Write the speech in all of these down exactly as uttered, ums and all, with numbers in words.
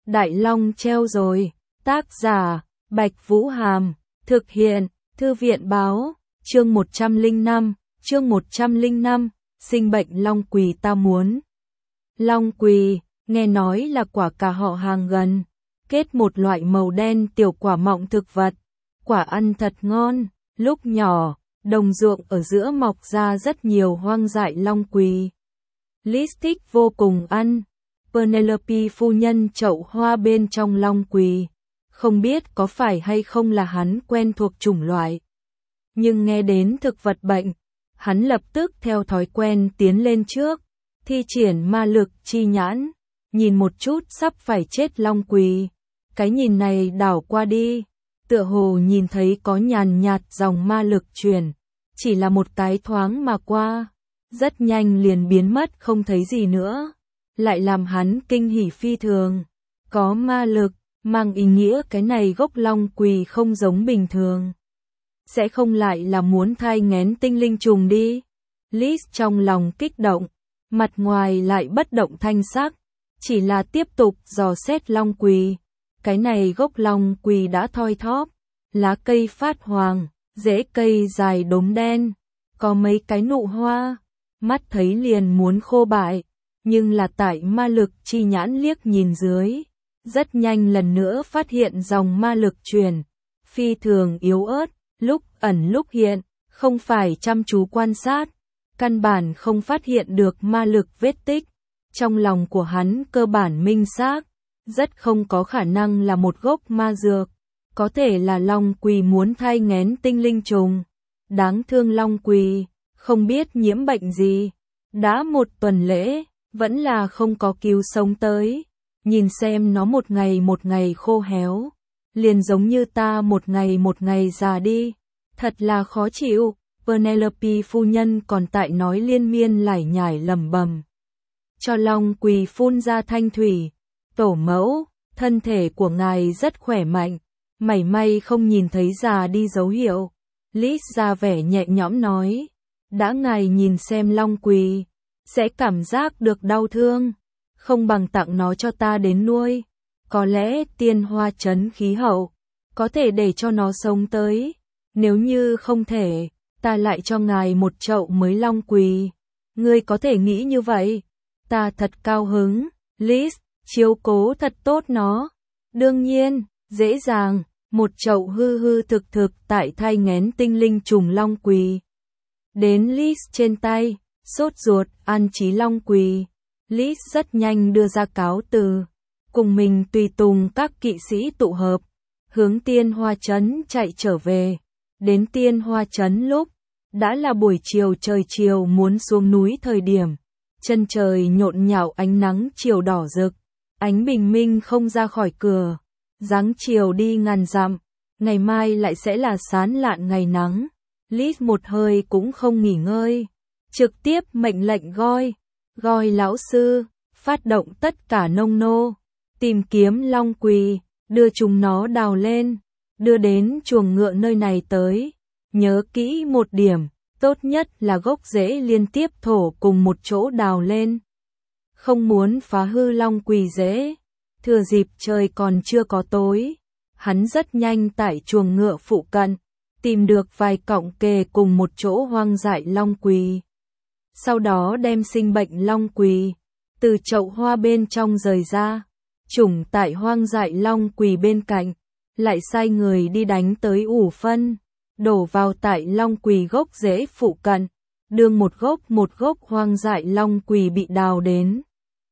Đại Long treo rồi. Tác giả, Bạch Vũ Hàm. Thực hiện, Thư viện Báo. Chương một trăm lẻ năm. Chương một trăm lẻ năm. Sinh bệnh long quỳ ta muốn. Long quỳ, nghe nói là quả cà họ hàng gần. Kết một loại màu đen tiểu quả mọng thực vật. Quả ăn thật ngon. Lúc nhỏ, đồng ruộng ở giữa mọc ra rất nhiều hoang dại long quỳ. Liz thích vô cùng ăn. Penelope phu nhân chậu hoa bên trong long quỳ. Không biết có phải hay không là hắn quen thuộc chủng loại. Nhưng nghe đến thực vật bệnh, hắn lập tức theo thói quen tiến lên trước, thi triển ma lực chi nhãn, nhìn một chút sắp phải chết long quỳ. Cái nhìn này đảo qua đi, tựa hồ nhìn thấy có nhàn nhạt dòng ma lực truyền, chỉ là một cái thoáng mà qua, rất nhanh liền biến mất không thấy gì nữa, lại làm hắn kinh hỉ phi thường. Có ma lực, mang ý nghĩa cái này gốc long quỳ không giống bình thường. Sẽ không lại là muốn thai nghén tinh linh trùng đi. Liz trong lòng kích động, mặt ngoài lại bất động thanh sắc, chỉ là tiếp tục dò xét long quỳ. Cái này gốc long quỳ đã thoi thóp, lá cây phát hoàng, rễ cây dài đốm đen, có mấy cái nụ hoa, mắt thấy liền muốn khô bại, nhưng là tại ma lực chi nhãn liếc nhìn dưới, rất nhanh lần nữa phát hiện dòng ma lực truyền, phi thường yếu ớt, lúc ẩn lúc hiện, không phải chăm chú quan sát, căn bản không phát hiện được ma lực vết tích. Trong lòng của hắn cơ bản minh xác, rất không có khả năng là một gốc ma dược, có thể là long quỳ muốn thai nghén tinh linh trùng. Đáng thương long quỳ, không biết nhiễm bệnh gì, đã một tuần lễ, vẫn là không có cứu sống tới. Nhìn xem nó một ngày một ngày khô héo, liền giống như ta một ngày một ngày già đi, thật là khó chịu. Penelope phu nhân còn tại nói liên miên lải nhải lẩm bẩm. Cho long quỳ phun ra thanh thủy. Tổ mẫu, thân thể của ngài rất khỏe mạnh, mảy may không nhìn thấy già đi dấu hiệu. Liz ra vẻ nhẹ nhõm nói, đã ngài nhìn xem long quỳ, sẽ cảm giác được đau thương, không bằng tặng nó cho ta đến nuôi. Có lẽ tiên hoa trấn khí hậu, có thể để cho nó sống tới, nếu như không thể, ta lại cho ngài một chậu mới long quỳ. Ngươi có thể nghĩ như vậy, ta thật cao hứng. Liz, chiếu cố thật tốt nó. Đương nhiên, dễ dàng, một chậu hư hư thực thực tại thai nghén tinh linh trùng long quỳ. Đến Liz trên tay, sốt ruột ăn chí long quỳ. Liz rất nhanh đưa ra cáo từ, cùng mình tùy tùng các kỵ sĩ tụ hợp, hướng tiên hoa trấn chạy trở về. Đến tiên hoa trấn lúc, đã là buổi chiều trời chiều muốn xuống núi thời điểm, chân trời nhộn nhạo ánh nắng chiều đỏ rực, ánh bình minh không ra khỏi cửa, dáng chiều đi ngàn dặm, ngày mai lại sẽ là sán lạn ngày nắng. Liz một hơi cũng không nghỉ ngơi, trực tiếp mệnh lệnh Goi, Goi lão sư, phát động tất cả nông nô, tìm kiếm long quỳ, đưa chúng nó đào lên, đưa đến chuồng ngựa nơi này tới. Nhớ kỹ một điểm, tốt nhất là gốc rễ liên tiếp thổ cùng một chỗ đào lên. Không muốn phá hư long quỳ rễ. Thừa dịp trời còn chưa có tối, hắn rất nhanh tại chuồng ngựa phụ cận, tìm được vài cọng kề cùng một chỗ hoang dại long quỳ. Sau đó đem sinh bệnh long quỳ, từ chậu hoa bên trong rời ra, trùng tại hoang dại long quỳ bên cạnh, lại sai người đi đánh tới ủ phân, đổ vào tại long quỳ gốc rễ phụ cận, đương một gốc một gốc hoang dại long quỳ bị đào đến,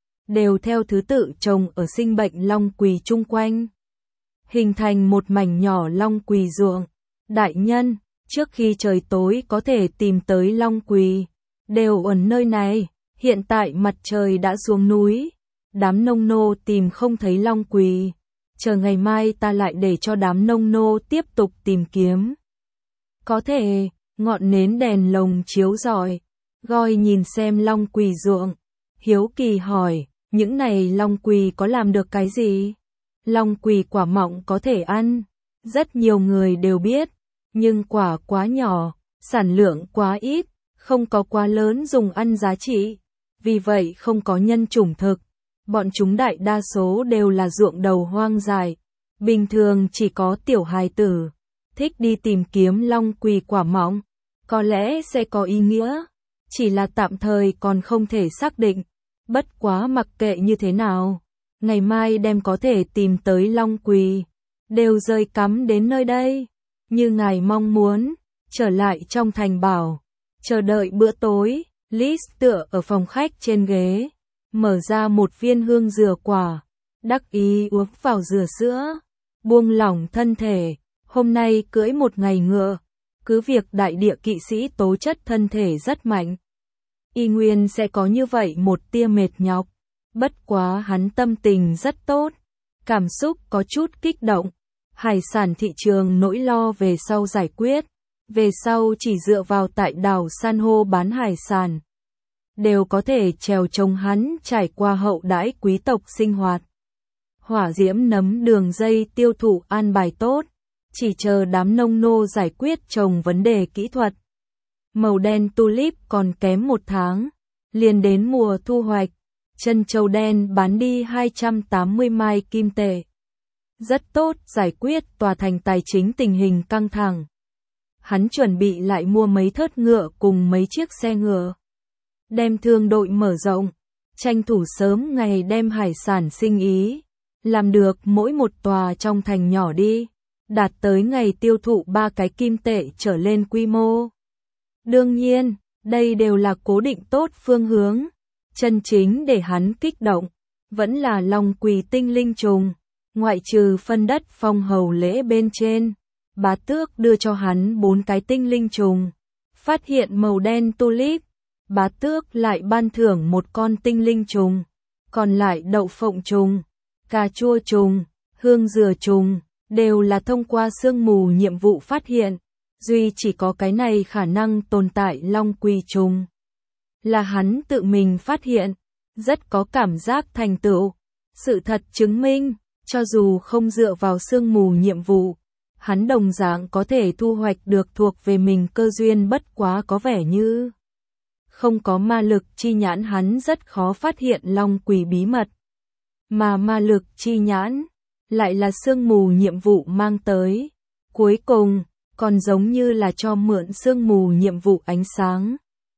đều theo thứ tự trồng ở sinh bệnh long quỳ chung quanh, hình thành một mảnh nhỏ long quỳ ruộng. Đại nhân, trước khi trời tối có thể tìm tới long quỳ, đều ở nơi này, hiện tại mặt trời đã xuống núi, đám nông nô tìm không thấy long quỳ, chờ ngày mai ta lại để cho đám nông nô tiếp tục tìm kiếm. Có thể, ngọn nến đèn lồng chiếu rọi, Goi nhìn xem long quỳ ruộng, hiếu kỳ hỏi, những này long quỳ có làm được cái gì? Long quỳ quả mọng có thể ăn, rất nhiều người đều biết, nhưng quả quá nhỏ, sản lượng quá ít, không có quá lớn dùng ăn giá trị, vì vậy không có nhân chủng thực. Bọn chúng đại đa số đều là ruộng đầu hoang dại. Bình thường chỉ có tiểu hài tử thích đi tìm kiếm long quỳ quả mọng. Có lẽ sẽ có ý nghĩa, chỉ là tạm thời còn không thể xác định. Bất quá mặc kệ như thế nào, ngày mai đem có thể tìm tới long quỳ, đều rơi cắm đến nơi đây. Như ngài mong muốn, trở lại trong thành bảo, chờ đợi bữa tối. Liz tựa ở phòng khách trên ghế, mở ra một viên hương dừa quả, đắc ý uống vào dừa sữa, buông lỏng thân thể. Hôm nay cưỡi một ngày ngựa, cứ việc đại địa kỵ sĩ tố chất thân thể rất mạnh, y nguyên sẽ có như vậy một tia mệt nhọc. Bất quá hắn tâm tình rất tốt, cảm xúc có chút kích động. Hải sản thị trường nỗi lo về sau giải quyết, về sau chỉ dựa vào tại đảo san hô bán hải sản, đều có thể trèo trống hắn trải qua hậu đãi quý tộc sinh hoạt. Hỏa diễm nấm đường dây tiêu thụ an bài tốt, chỉ chờ đám nông nô giải quyết trồng vấn đề kỹ thuật. Màu đen tulip còn kém một tháng, liền đến mùa thu hoạch. Chân châu đen bán đi hai trăm tám mươi mai kim tệ. Rất tốt, giải quyết tòa thành tài chính tình hình căng thẳng. Hắn chuẩn bị lại mua mấy thớt ngựa cùng mấy chiếc xe ngựa. Đem thương đội mở rộng, tranh thủ sớm ngày đem hải sản sinh ý. Làm được mỗi một tòa trong thành nhỏ đi, đạt tới ngày tiêu thụ ba cái kim tệ trở lên quy mô. Đương nhiên, đây đều là cố định tốt phương hướng. Chân chính để hắn kích động, vẫn là long quỳ tinh linh trùng. Ngoại trừ phân đất phong hầu lễ bên trên, bá tước đưa cho hắn bốn cái tinh linh trùng. Phát hiện màu đen tulip, bá tước lại ban thưởng một con tinh linh trùng. Còn lại đậu phộng trùng, cà chua trùng, hương dừa trùng, đều là thông qua sương mù nhiệm vụ phát hiện. Duy chỉ có cái này khả năng tồn tại long quỳ trùng, là hắn tự mình phát hiện, rất có cảm giác thành tựu. Sự thật chứng minh, cho dù không dựa vào sương mù nhiệm vụ, hắn đồng dạng có thể thu hoạch được thuộc về mình cơ duyên, bất quá có vẻ như không có ma lực chi nhãn hắn rất khó phát hiện long quỳ bí mật. Mà ma lực chi nhãn lại là sương mù nhiệm vụ mang tới. Cuối cùng, còn giống như là cho mượn sương mù nhiệm vụ ánh sáng.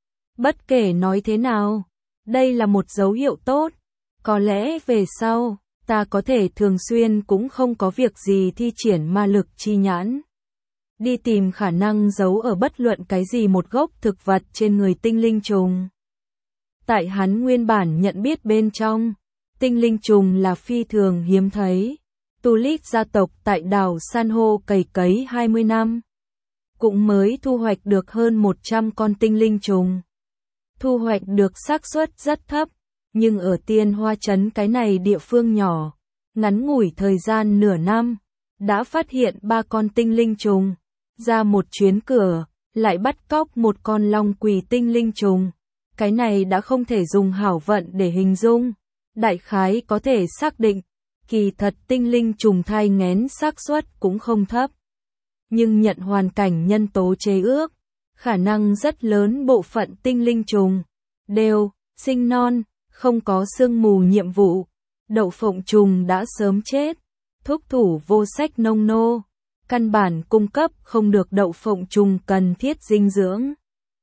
Bất kể nói thế nào, đây là một dấu hiệu tốt. Có lẽ về sau, ta có thể thường xuyên cũng không có việc gì thi triển ma lực chi nhãn. Đi tìm khả năng giấu ở bất luận cái gì một gốc thực vật trên người tinh linh trùng. Tại hắn nguyên bản nhận biết bên trong, tinh linh trùng là phi thường hiếm thấy. Tulip gia tộc tại đảo san hô cày cấy hai mươi năm, cũng mới thu hoạch được hơn một trăm con tinh linh trùng. Thu hoạch được xác suất rất thấp, nhưng ở Tiên Hoa Trấn cái này địa phương nhỏ, ngắn ngủi thời gian nửa năm, đã phát hiện ba con tinh linh trùng. Ra một chuyến cửa, lại bắt cóc một con long quỳ tinh linh trùng. Cái này đã không thể dùng hảo vận để hình dung. Đại khái có thể xác định, kỳ thật tinh linh trùng thai nghén xác suất cũng không thấp. Nhưng nhận hoàn cảnh nhân tố chế ước, khả năng rất lớn bộ phận tinh linh trùng đều sinh non, không có sương mù nhiệm vụ. Đậu phộng trùng đã sớm chết, thúc thủ vô sách nông nô, căn bản cung cấp không được đậu phộng trùng cần thiết dinh dưỡng.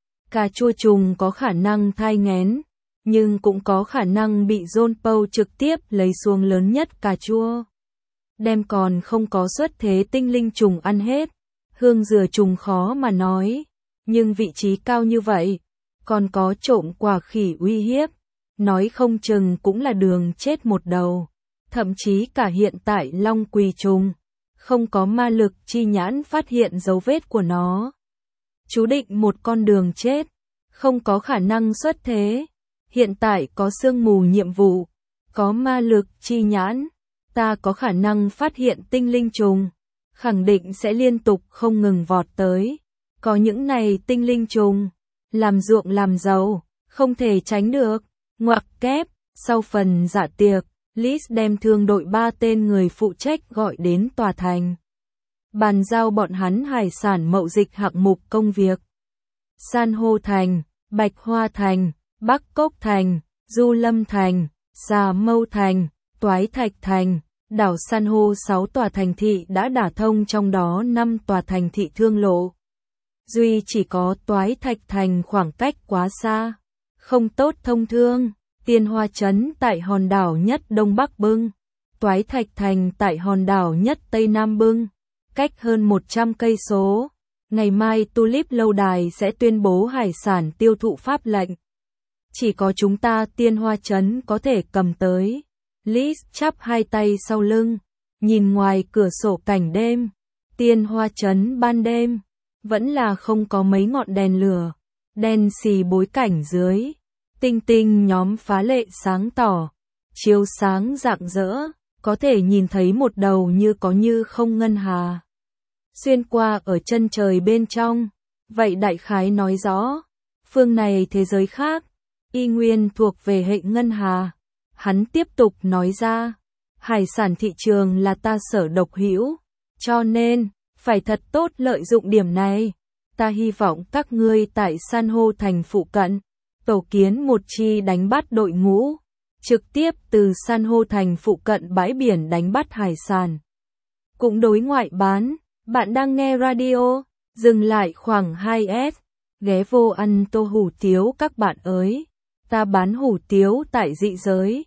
Cà chua trùng có khả năng thai nghén, nhưng cũng có khả năng bị John Paul trực tiếp lấy xuống lớn nhất cà chua. Đem còn không có xuất thế tinh linh trùng ăn hết. Hương dừa trùng khó mà nói, nhưng vị trí cao như vậy, còn có trộm quả khỉ uy hiếp, nói không chừng cũng là đường chết một đầu. Thậm chí cả hiện tại long quỳ trùng, không có ma lực chi nhãn phát hiện dấu vết của nó. Chú định một con đường chết, không có khả năng xuất thế. Hiện tại có sương mù nhiệm vụ, có ma lực chi nhãn, ta có khả năng phát hiện tinh linh trùng, khẳng định sẽ liên tục không ngừng vọt tới. Có những này tinh linh trùng, làm ruộng làm giàu, không thể tránh được. Ngoặc kép, sau phần dạ tiệc, Liz đem thương đội ba tên người phụ trách gọi đến tòa thành. Bàn giao bọn hắn hải sản mậu dịch hạng mục công việc. San hô thành, Bạch Hoa thành, Bắc Cốc thành, Du Lâm thành, Già Mâu Thành, Toái Thạch Thành, đảo san hô sáu tòa thành thị đã đả thông, trong đó năm tòa thành thị thương lộ. Duy chỉ có Toái Thạch Thành khoảng cách quá xa, không tốt thông thương. Tiên Hoa Trấn tại hòn đảo nhất Đông Bắc Bưng, Toái Thạch Thành tại hòn đảo nhất Tây Nam Bưng, cách hơn một trăm cây số. Ngày mai Tulip Lâu Đài sẽ tuyên bố hải sản tiêu thụ pháp lệnh. Chỉ có chúng ta Tiên Hoa Trấn có thể cầm tới. Liz chắp hai tay sau lưng, nhìn ngoài cửa sổ cảnh đêm. Tiên Hoa Trấn ban đêm, vẫn là không có mấy ngọn đèn lửa, đèn xì bối cảnh dưới. Tinh tinh nhóm phá lệ sáng tỏ, chiếu sáng rạng rỡ, có thể nhìn thấy một đầu như có như không ngân hà xuyên qua ở chân trời bên trong. Vậy đại khái nói rõ, phương này thế giới khác, y nguyên thuộc về hệ ngân hà. Hắn tiếp tục nói ra, hải sản thị trường là ta sở độc hữu, cho nên, phải thật tốt lợi dụng điểm này. Ta hy vọng các ngươi tại san hô thành phụ cận, tổ kiến một chi đánh bắt đội ngũ, trực tiếp từ san hô thành phụ cận bãi biển đánh bắt hải sản. Cũng đối ngoại bán. Bạn đang nghe radio, dừng lại khoảng hai s, ghé vô ăn tô hủ tiếu các bạn ơi. Ta bán hủ tiếu tại dị giới,